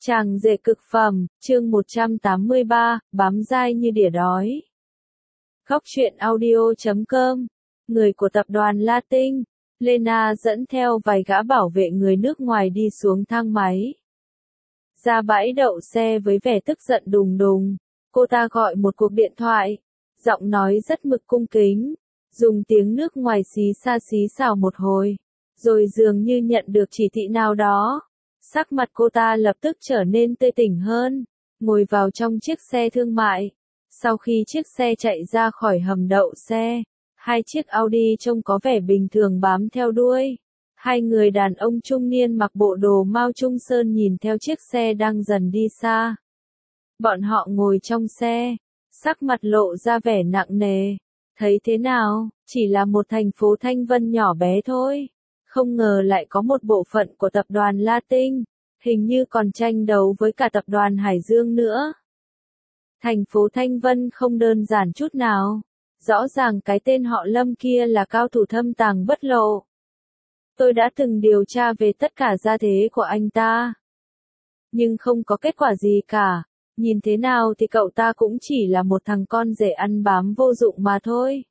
Chàng rể cực phẩm, chương 183, bám dai như đỉa đói. Góc truyện audio.com. Người của tập đoàn Latin, Lena dẫn theo vài gã bảo vệ người nước ngoài đi xuống thang máy. Ra bãi đậu xe với vẻ tức giận đùng đùng, cô ta gọi một cuộc điện thoại, giọng nói rất mực cung kính, dùng tiếng nước ngoài xí xa xí xào một hồi, rồi dường như nhận được chỉ thị nào đó. Sắc mặt cô ta lập tức trở nên tươi tỉnh hơn, ngồi vào trong chiếc xe thương mại. Sau khi chiếc xe chạy ra khỏi hầm đậu xe, hai chiếc Audi trông có vẻ bình thường bám theo đuôi. Hai người đàn ông trung niên mặc bộ đồ Mao Trung Sơn nhìn theo chiếc xe đang dần đi xa. Bọn họ ngồi trong xe, sắc mặt lộ ra vẻ nặng nề. Thấy thế nào, chỉ là một thành phố Thanh Vân nhỏ bé thôi. Không ngờ lại có một bộ phận của tập đoàn Latin, hình như còn tranh đấu với cả tập đoàn Hải Dương nữa. Thành phố Thanh Vân không đơn giản chút nào. Rõ ràng cái tên họ Lâm kia là cao thủ thâm tàng bất lộ. Tôi đã từng điều tra về tất cả gia thế của anh ta. Nhưng không có kết quả gì cả. Nhìn thế nào thì cậu ta cũng chỉ là một thằng con rể ăn bám vô dụng mà thôi.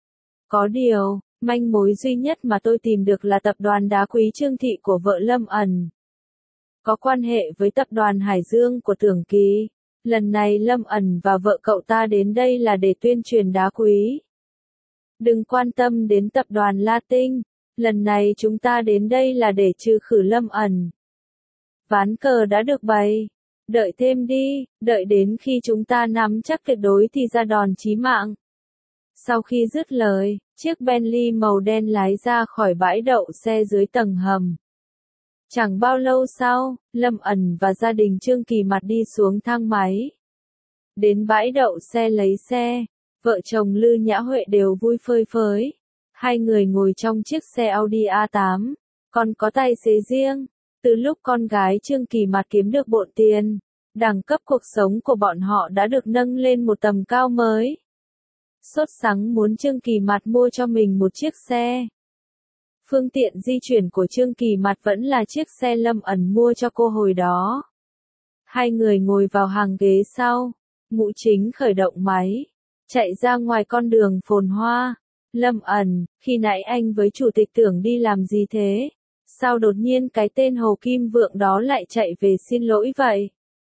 Có điều, manh mối duy nhất mà tôi tìm được là tập đoàn đá quý Trương Thị của vợ Lâm ẩn. Có quan hệ với tập đoàn Hải Dương của Tưởng Kỳ. Lần này Lâm ẩn và vợ cậu ta đến đây là để tuyên truyền đá quý. Đừng quan tâm đến tập đoàn Latin. Lần này chúng ta đến đây là để trừ khử Lâm ẩn. Ván cờ đã được bày. Đợi thêm đi, đợi đến khi chúng ta nắm chắc tuyệt đối thì ra đòn chí mạng. Sau khi dứt lời, chiếc Bentley màu đen lái ra khỏi bãi đậu xe dưới tầng hầm. Chẳng bao lâu sau, Lâm ẩn và gia đình Trương Kỳ Mặt đi xuống thang máy. Đến bãi đậu xe lấy xe, vợ chồng Lư Nhã Huệ đều vui phơi phới. Hai người ngồi trong chiếc xe Audi A8, còn có tài xế riêng. Từ lúc con gái Trương Kỳ Mặt kiếm được bộn tiền, đẳng cấp cuộc sống của bọn họ đã được nâng lên một tầm cao mới. Sốt sắng muốn Trương Kỳ Mặt mua cho mình một chiếc xe. Phương tiện di chuyển của Trương Kỳ Mặt vẫn là chiếc xe Lâm ẩn mua cho cô hồi đó. Hai người ngồi vào hàng ghế sau, Ngũ Chính khởi động máy, chạy ra ngoài con đường phồn hoa. Lâm ẩn, khi nãy anh với chủ tịch Tưởng đi làm gì thế? Sao đột nhiên cái tên Hồ Kim Vượng đó lại chạy về xin lỗi vậy?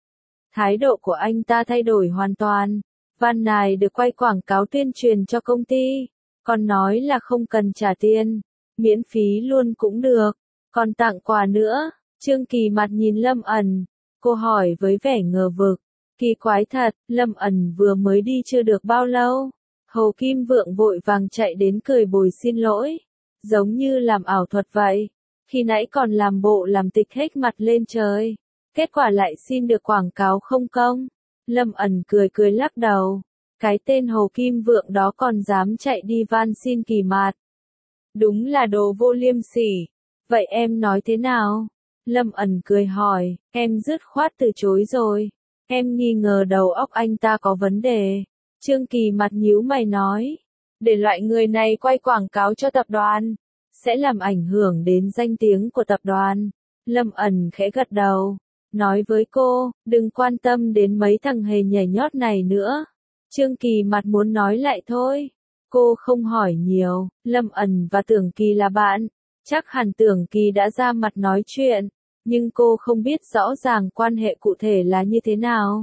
Thái độ của anh ta thay đổi hoàn toàn. Van này được quay quảng cáo tuyên truyền cho công ty, còn nói là không cần trả tiền, miễn phí luôn cũng được, còn tặng quà nữa. Trương Kỳ Mặt nhìn Lâm ẩn, cô hỏi với vẻ ngờ vực, kỳ quái thật, Lâm ẩn vừa mới đi chưa được bao lâu, Hồ Kim Vượng vội vàng chạy đến cười bồi xin lỗi, giống như làm ảo thuật vậy, khi nãy còn làm bộ làm tịch hết mặt lên trời, kết quả lại xin được quảng cáo không công. Lâm ẩn cười cười lắc đầu, cái tên Hồ Kim Vượng đó còn dám chạy đi van xin Kỳ Mặt. Đúng là đồ vô liêm sỉ. Vậy em nói thế nào? Lâm ẩn cười hỏi, em dứt khoát từ chối rồi. Em nghi ngờ đầu óc anh ta có vấn đề. Trương Kỳ Mặt nhíu mày nói, để loại người này quay quảng cáo cho tập đoàn, sẽ làm ảnh hưởng đến danh tiếng của tập đoàn. Lâm ẩn khẽ gật đầu, nói với cô, đừng quan tâm đến mấy thằng hề nhảy nhót này nữa. Trương Kỳ Mặt muốn nói lại thôi. Cô không hỏi nhiều, Lâm ẩn và Tưởng Kỳ là bạn. Chắc hẳn Tưởng Kỳ đã ra mặt nói chuyện, nhưng cô không biết rõ ràng quan hệ cụ thể là như thế nào.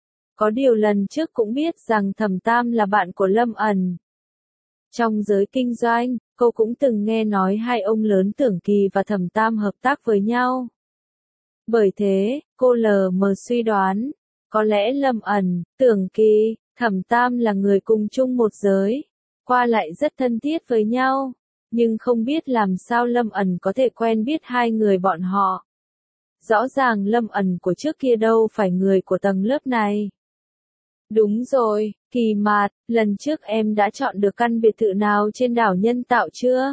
Có điều lần trước cũng biết rằng Thẩm Tam là bạn của Lâm ẩn. Trong giới kinh doanh, cô cũng từng nghe nói hai ông lớn Tưởng Kỳ và Thẩm Tam hợp tác với nhau. Bởi thế, cô lờ mờ suy đoán, có lẽ Lâm ẩn, Tưởng Kỳ, Thẩm Tam là người cùng chung một giới, qua lại rất thân thiết với nhau, nhưng không biết làm sao Lâm ẩn có thể quen biết hai người bọn họ. Rõ ràng Lâm ẩn của trước kia đâu phải người của tầng lớp này. Đúng rồi, Kỳ Mặt, lần trước em đã chọn được căn biệt thự nào trên đảo Nhân Tạo chưa?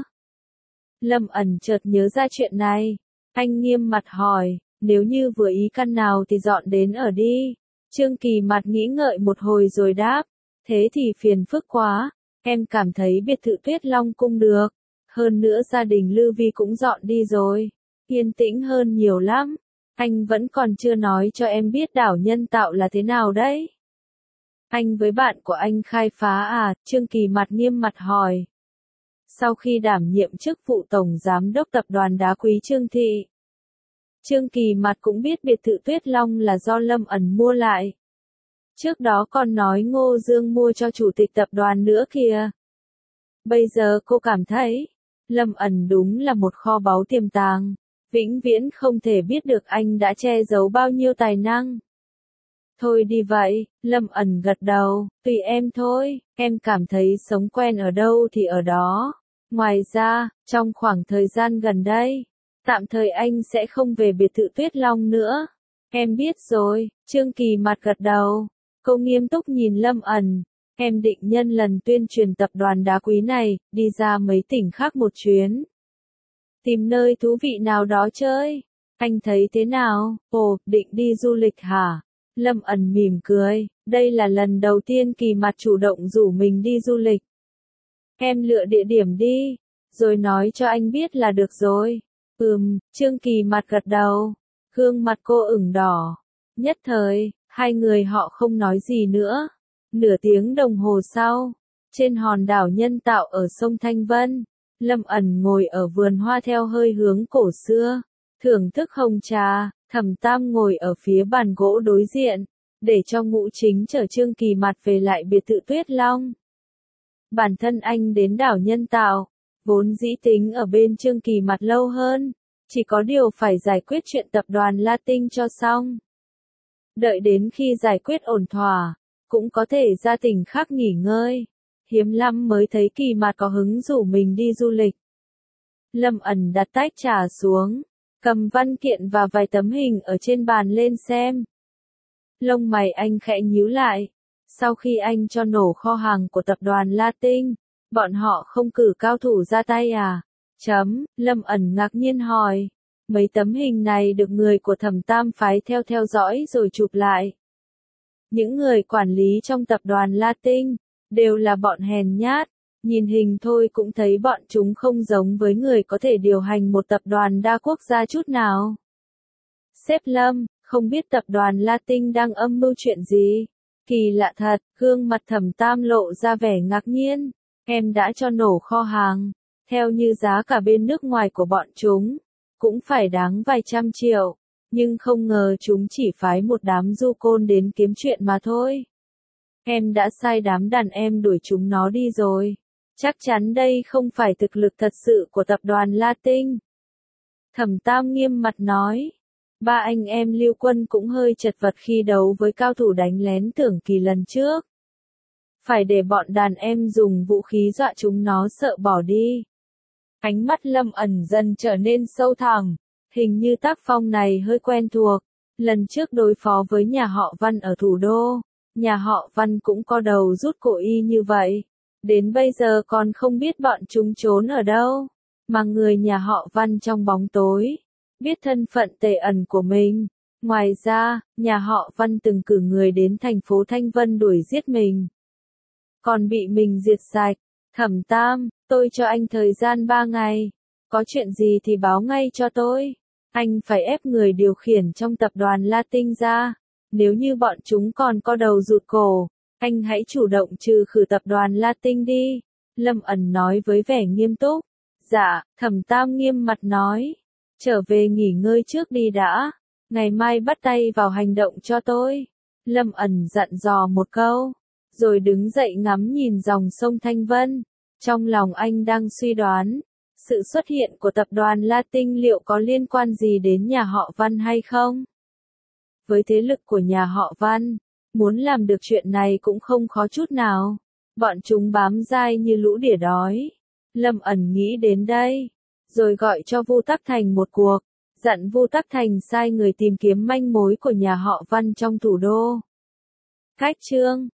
Lâm ẩn chợt nhớ ra chuyện này, anh nghiêm mặt hỏi, nếu như vừa ý căn nào thì dọn đến ở đi. Trương Kỳ Mặt nghĩ ngợi một hồi rồi đáp, thế thì phiền phức quá, em cảm thấy biệt thự Tuyết Long Cung được, hơn nữa gia đình Lư Vi cũng dọn đi rồi, yên tĩnh hơn nhiều lắm. Anh vẫn còn chưa nói cho em biết đảo nhân tạo là thế nào đấy. Anh với bạn của anh khai phá à? Trương Kỳ mặt nghiêm mặt hỏi. Sau khi đảm nhiệm chức vụ tổng giám đốc tập đoàn đá quý Trương Thị, Trương Kỳ mặt cũng biết biệt thự Tuyết Long là do Lâm ẩn mua lại. Trước đó còn nói Ngô Dương mua cho chủ tịch tập đoàn nữa kìa. Bây giờ cô cảm thấy, Lâm ẩn đúng là một kho báu tiềm tàng, vĩnh viễn không thể biết được anh đã che giấu bao nhiêu tài năng. Thôi đi vậy, Lâm ẩn gật đầu, tùy em thôi, em cảm thấy sống quen ở đâu thì ở đó. Ngoài ra, trong khoảng thời gian gần đây, tạm thời anh sẽ không về biệt thự Tuyết Long nữa. Em biết rồi, Trương Kỳ mặt gật đầu. Cô nghiêm túc nhìn Lâm ẩn. Em định nhân lần tuyên truyền tập đoàn đá quý này, đi ra mấy tỉnh khác một chuyến. Tìm nơi thú vị nào đó chơi. Anh thấy thế nào? Ồ, định đi du lịch hả? Lâm ẩn mỉm cười. Đây là lần đầu tiên Kỳ mặt chủ động rủ mình đi du lịch. Em lựa địa điểm đi, rồi nói cho anh biết là được rồi. Trương Kỳ mặt gật đầu. Gương mặt cô ửng đỏ. Nhất thời, hai người họ không nói gì nữa. Nửa tiếng đồng hồ sau, trên hòn đảo nhân tạo ở sông Thanh Vân, Lâm ẩn ngồi ở vườn hoa theo hơi hướng cổ xưa, thưởng thức hồng trà. Thẩm Tam ngồi ở phía bàn gỗ đối diện, để cho Ngũ Chính chở Trương Kỳ mặt về lại biệt thự Tuyết Long. Bản thân anh đến đảo nhân tạo, vốn dĩ tính ở bên Trương Kỳ mặt lâu hơn, chỉ có điều phải giải quyết chuyện tập đoàn Latin cho xong. Đợi đến khi giải quyết ổn thỏa, cũng có thể ra tỉnh khác nghỉ ngơi. Hiếm lắm mới thấy Kỳ mặt có hứng rủ mình đi du lịch. Lâm ẩn đặt tách trà xuống, cầm văn kiện và vài tấm hình ở trên bàn lên xem. Lông mày anh khẽ nhíu lại. Sau khi anh cho nổ kho hàng của tập đoàn Latin, bọn họ không cử cao thủ ra tay à? Lâm ẩn ngạc nhiên hỏi. Mấy tấm hình này được người của Thẩm Tam phái theo dõi rồi chụp lại. Những người quản lý trong tập đoàn Latin, đều là bọn hèn nhát. Nhìn hình thôi cũng thấy bọn chúng không giống với người có thể điều hành một tập đoàn đa quốc gia chút nào. Sếp Lâm, không biết tập đoàn Latin đang âm mưu chuyện gì? Kỳ lạ thật, gương mặt Thẩm Tam lộ ra vẻ ngạc nhiên. Em đã cho nổ kho hàng, theo như giá cả bên nước ngoài của bọn chúng, cũng phải đáng vài trăm triệu, nhưng không ngờ chúng chỉ phái một đám du côn đến kiếm chuyện mà thôi. Em đã sai đám đàn em đuổi chúng nó đi rồi. Chắc chắn đây không phải thực lực thật sự của tập đoàn Latin. Thẩm Tam nghiêm mặt nói. Ba anh em Lưu Quân cũng hơi chật vật khi đấu với cao thủ đánh lén Tưởng Kỳ lần trước. Phải để bọn đàn em dùng vũ khí dọa chúng nó sợ bỏ đi. Ánh mắt Lâm ẩn dần trở nên sâu thẳm. Hình như tác phong này hơi quen thuộc. Lần trước đối phó với nhà họ Văn ở thủ đô, nhà họ Văn cũng có đầu rút cổ y như vậy. Đến bây giờ còn không biết bọn chúng trốn ở đâu. Mà người nhà họ Văn trong bóng tối, biết thân phận tề ẩn của mình. Ngoài ra, nhà họ Văn từng cử người đến thành phố Thanh Vân đuổi giết mình. Còn bị mình diệt sạch. Thẩm Tam, tôi cho anh thời gian 3 ngày. Có chuyện gì thì báo ngay cho tôi. Anh phải ép người điều khiển trong tập đoàn Latin ra. Nếu như bọn chúng còn có đầu rụt cổ, anh hãy chủ động trừ khử tập đoàn Latin đi. Lâm ẩn nói với vẻ nghiêm túc. Dạ, Thẩm Tam nghiêm mặt nói. Trở về nghỉ ngơi trước đi đã. Ngày mai bắt tay vào hành động cho tôi. Lâm ẩn dặn dò một câu, rồi đứng dậy ngắm nhìn dòng sông Thanh Vân. Trong lòng anh đang suy đoán, sự xuất hiện của tập đoàn Latin liệu có liên quan gì đến nhà họ Văn hay không? Với thế lực của nhà họ Văn, muốn làm được chuyện này cũng không khó chút nào. Bọn chúng bám dai như lũ đỉa đói. Lâm ẩn nghĩ đến đây, rồi gọi cho Vu Tắc Thành một cuộc, dặn Vu Tắc Thành sai người tìm kiếm manh mối của nhà họ Văn trong thủ đô. Cách chương